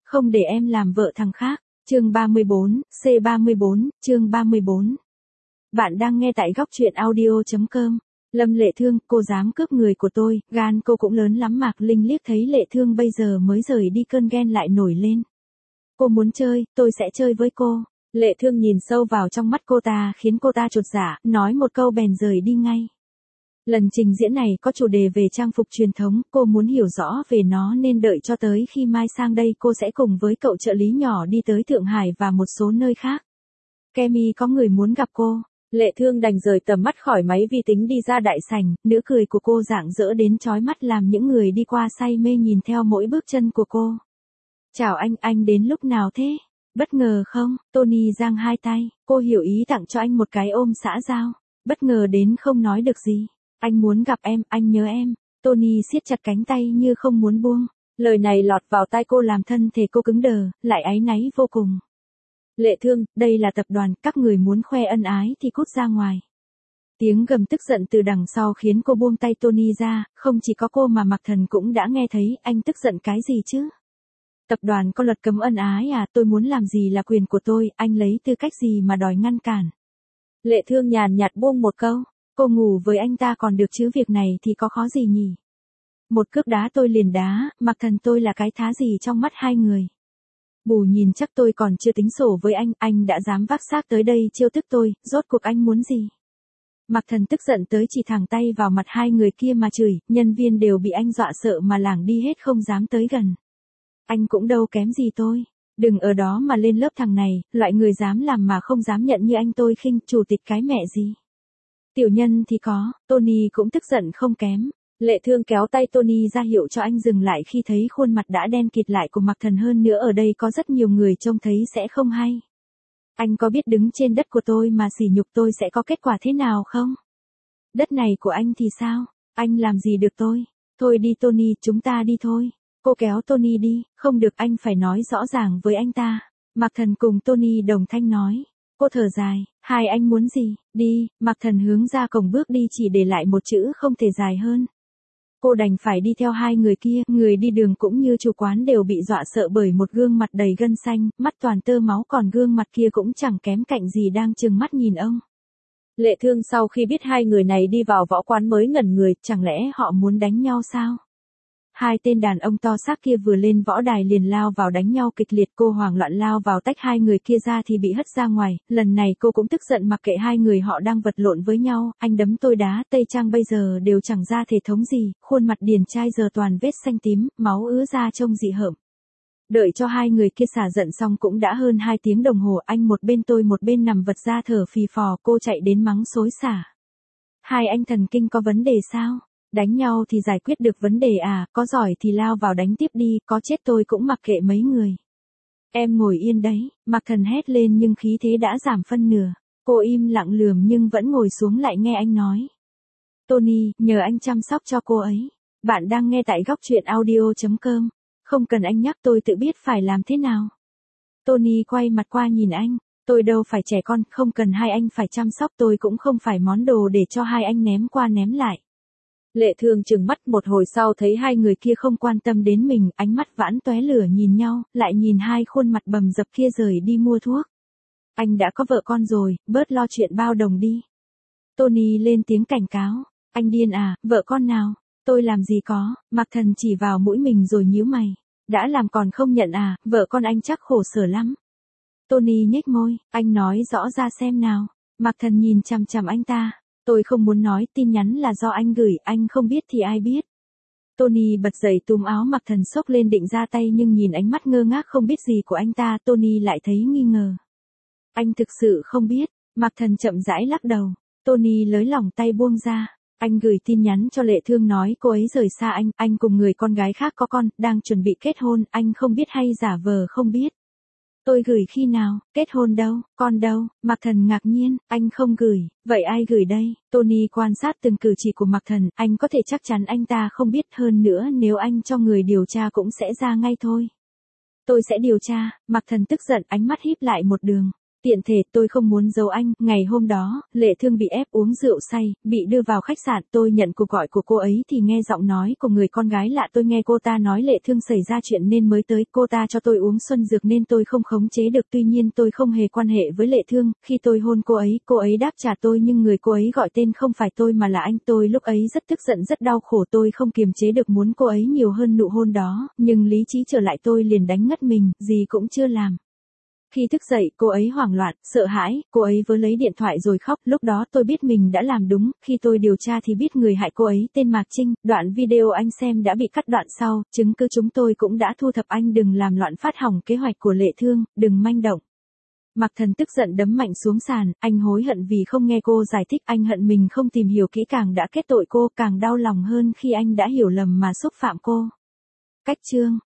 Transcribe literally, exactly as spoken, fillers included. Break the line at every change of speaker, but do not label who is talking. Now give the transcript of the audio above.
Không để em làm vợ thằng khác. Chương ba mươi bốn, C ba mươi bốn, chương ba mươi bốn. Bạn đang nghe tại góc truyện audio chấm com. Lâm Lệ Thương, cô dám cướp người của tôi, gan cô cũng lớn lắm. Mạc Linh liếc thấy Lệ Thương bây giờ mới rời đi, cơn ghen lại nổi lên. Cô muốn chơi, tôi sẽ chơi với cô. Lệ Thương nhìn sâu vào trong mắt cô ta khiến cô ta chột dạ, nói một câu bèn rời đi ngay. Lần trình diễn này có chủ đề về trang phục truyền thống, cô muốn hiểu rõ về nó nên đợi cho tới khi mai sang đây cô sẽ cùng với cậu trợ lý nhỏ đi tới Thượng Hải và một số nơi khác. Kemi có người muốn gặp cô. Lệ Thương đành rời tầm mắt khỏi máy vi tính đi ra đại sảnh, nửa cười của cô rạng rỡ đến chói mắt làm những người đi qua say mê nhìn theo mỗi bước chân của cô. Chào anh, anh đến lúc nào thế? Bất ngờ không? Tony giang hai tay, cô hiểu ý tặng cho anh một cái ôm xã giao. Bất ngờ đến không nói được gì. Anh muốn gặp em, anh nhớ em. Tony siết chặt cánh tay như không muốn buông. Lời này lọt vào tai cô làm thân thể cô cứng đờ, lại áy náy vô cùng. Lệ Thương, đây là tập đoàn, các người muốn khoe ân ái thì cút ra ngoài. Tiếng gầm tức giận từ đằng sau khiến cô buông tay Tony ra, không chỉ có cô mà Mạc Thần cũng đã nghe thấy. Anh tức giận cái gì chứ? Tập đoàn có luật cấm ân ái à? Tôi muốn làm gì là quyền của tôi, anh lấy tư cách gì mà đòi ngăn cản? Lệ Thương nhàn nhạt buông một câu. Cô ngủ với anh ta còn được chứ, việc này thì có khó gì nhỉ? Một cước đá tôi liền đá, Mạc Thần tôi là cái thá gì trong mắt hai người? Bù nhìn chắc tôi còn chưa tính sổ với anh, anh đã dám vác xác tới đây chiêu thức tôi, rốt cuộc anh muốn gì? Mạc Thần tức giận tới chỉ thẳng tay vào mặt hai người kia mà chửi, nhân viên đều bị anh dọa sợ mà lảng đi hết không dám tới gần. Anh cũng đâu kém gì tôi. Đừng ở đó mà lên lớp thằng này, loại người dám làm mà không dám nhận như anh tôi khinh, chủ tịch cái mẹ gì. Tiểu nhân thì có, Tony cũng tức giận không kém. Lệ Thương kéo tay Tony ra hiệu cho anh dừng lại khi thấy khuôn mặt đã đen kịt lại của Mạc Thần, hơn nữa ở đây có rất nhiều người trông thấy sẽ không hay. Anh có biết đứng trên đất của tôi mà sỉ nhục tôi sẽ có kết quả thế nào không? Đất này của anh thì sao? Anh làm gì được tôi? Thôi đi Tony, chúng ta đi thôi. Cô kéo Tony đi, không được, anh phải nói rõ ràng với anh ta. Mạc Thần cùng Tony đồng thanh nói. Cô thở dài, hai anh muốn gì? Đi. Mạc Thần hướng ra cổng bước đi chỉ để lại một chữ không thể dài hơn. Cô đành phải đi theo hai người kia, người đi đường cũng như chủ quán đều bị dọa sợ bởi một gương mặt đầy gân xanh, mắt toàn tơ máu, còn gương mặt kia cũng chẳng kém cạnh gì đang trừng mắt nhìn ông. Lệ Thương sau khi biết hai người này đi vào võ quán mới ngẩn người, chẳng lẽ họ muốn đánh nhau sao? Hai tên đàn ông to xác kia vừa lên võ đài liền lao vào đánh nhau kịch liệt, cô hoảng loạn lao vào tách hai người kia ra thì bị hất ra ngoài, lần này cô cũng tức giận mặc kệ hai người họ đang vật lộn với nhau, anh đấm tôi đá, Tây Trang bây giờ đều chẳng ra thể thống gì, khuôn mặt điển trai giờ toàn vết xanh tím, máu ứa ra trông dị hợm. Đợi cho hai người kia xả giận xong cũng đã hơn hai tiếng đồng hồ, anh một bên tôi một bên nằm vật ra thở phì phò, cô chạy đến mắng xối xả. Hai anh thần kinh có vấn đề sao? Đánh nhau thì giải quyết được vấn đề à, có giỏi thì lao vào đánh tiếp đi, có chết tôi cũng mặc kệ mấy người. Em ngồi yên đấy, Mạc Thần hét lên nhưng khí thế đã giảm phân nửa. Cô im lặng lườm nhưng vẫn ngồi xuống lại nghe anh nói. Tony, nhờ anh chăm sóc cho cô ấy. Bạn đang nghe tại góc truyện audio chấm com. Không cần anh nhắc, tôi tự biết phải làm thế nào. Tony quay mặt qua nhìn anh. Tôi đâu phải trẻ con, không cần hai anh phải chăm sóc, tôi cũng không phải món đồ để cho hai anh ném qua ném lại. Lệ Thương trừng mắt một hồi sau thấy hai người kia không quan tâm đến mình, ánh mắt vãn tóe lửa nhìn nhau, lại nhìn hai khuôn mặt bầm dập kia rời đi mua thuốc. Anh đã có vợ con rồi, bớt lo chuyện bao đồng đi. Tony lên tiếng cảnh cáo. Anh điên à, vợ con nào? Tôi làm gì có? Mạc Thần chỉ vào mũi mình rồi nhíu mày. Đã làm còn không nhận à, vợ con anh chắc khổ sở lắm. Tony nhếch môi, anh nói rõ ra xem nào. Mạc Thần nhìn chằm chằm anh ta. Tôi không muốn nói, tin nhắn là do anh gửi, anh không biết thì ai biết. Tony bật dậy túm áo Mạc Thần xốc lên định ra tay nhưng nhìn ánh mắt ngơ ngác không biết gì của anh ta, Tony lại thấy nghi ngờ. Anh thực sự không biết, Mạc Thần chậm rãi lắc đầu. Tony lới lỏng tay buông ra. Anh gửi tin nhắn cho Lệ Thương nói cô ấy rời xa anh, anh cùng người con gái khác có con, đang chuẩn bị kết hôn, anh không biết hay giả vờ không biết. Tôi gửi khi nào, kết hôn đâu, con đâu? Mạc Thần ngạc nhiên, anh không gửi, vậy ai gửi đây? Tony quan sát từng cử chỉ của Mạc Thần, anh có thể chắc chắn anh ta không biết, hơn nữa nếu anh cho người điều tra cũng sẽ ra ngay thôi. Tôi sẽ điều tra, Mạc Thần tức giận, ánh mắt híp lại một đường. Tiện thể tôi không muốn giấu anh, ngày hôm đó, Lệ Thương bị ép uống rượu say, bị đưa vào khách sạn, tôi nhận cuộc gọi của cô ấy thì nghe giọng nói của người con gái lạ, tôi nghe cô ta nói Lệ Thương xảy ra chuyện nên mới tới, cô ta cho tôi uống xuân dược nên tôi không khống chế được, tuy nhiên tôi không hề quan hệ với Lệ Thương, khi tôi hôn cô ấy, cô ấy đáp trả tôi nhưng người cô ấy gọi tên không phải tôi mà là anh, tôi lúc ấy rất tức giận rất đau khổ, tôi không kiềm chế được muốn cô ấy nhiều hơn nụ hôn đó, nhưng lý trí trở lại tôi liền đánh ngất mình, gì cũng chưa làm. Khi thức dậy, cô ấy hoảng loạn, sợ hãi, cô ấy vớ lấy điện thoại rồi khóc, lúc đó tôi biết mình đã làm đúng, khi tôi điều tra thì biết người hại cô ấy tên Mạc Trinh, đoạn video anh xem đã bị cắt đoạn sau, chứng cứ chúng tôi cũng đã thu thập, anh đừng làm loạn phát hỏng kế hoạch của Lệ Thương, đừng manh động. Mạc Thần tức giận đấm mạnh xuống sàn, anh hối hận vì không nghe cô giải thích, anh hận mình không tìm hiểu kỹ càng đã kết tội cô, càng đau lòng hơn khi anh đã hiểu lầm mà xúc phạm cô. Cách chương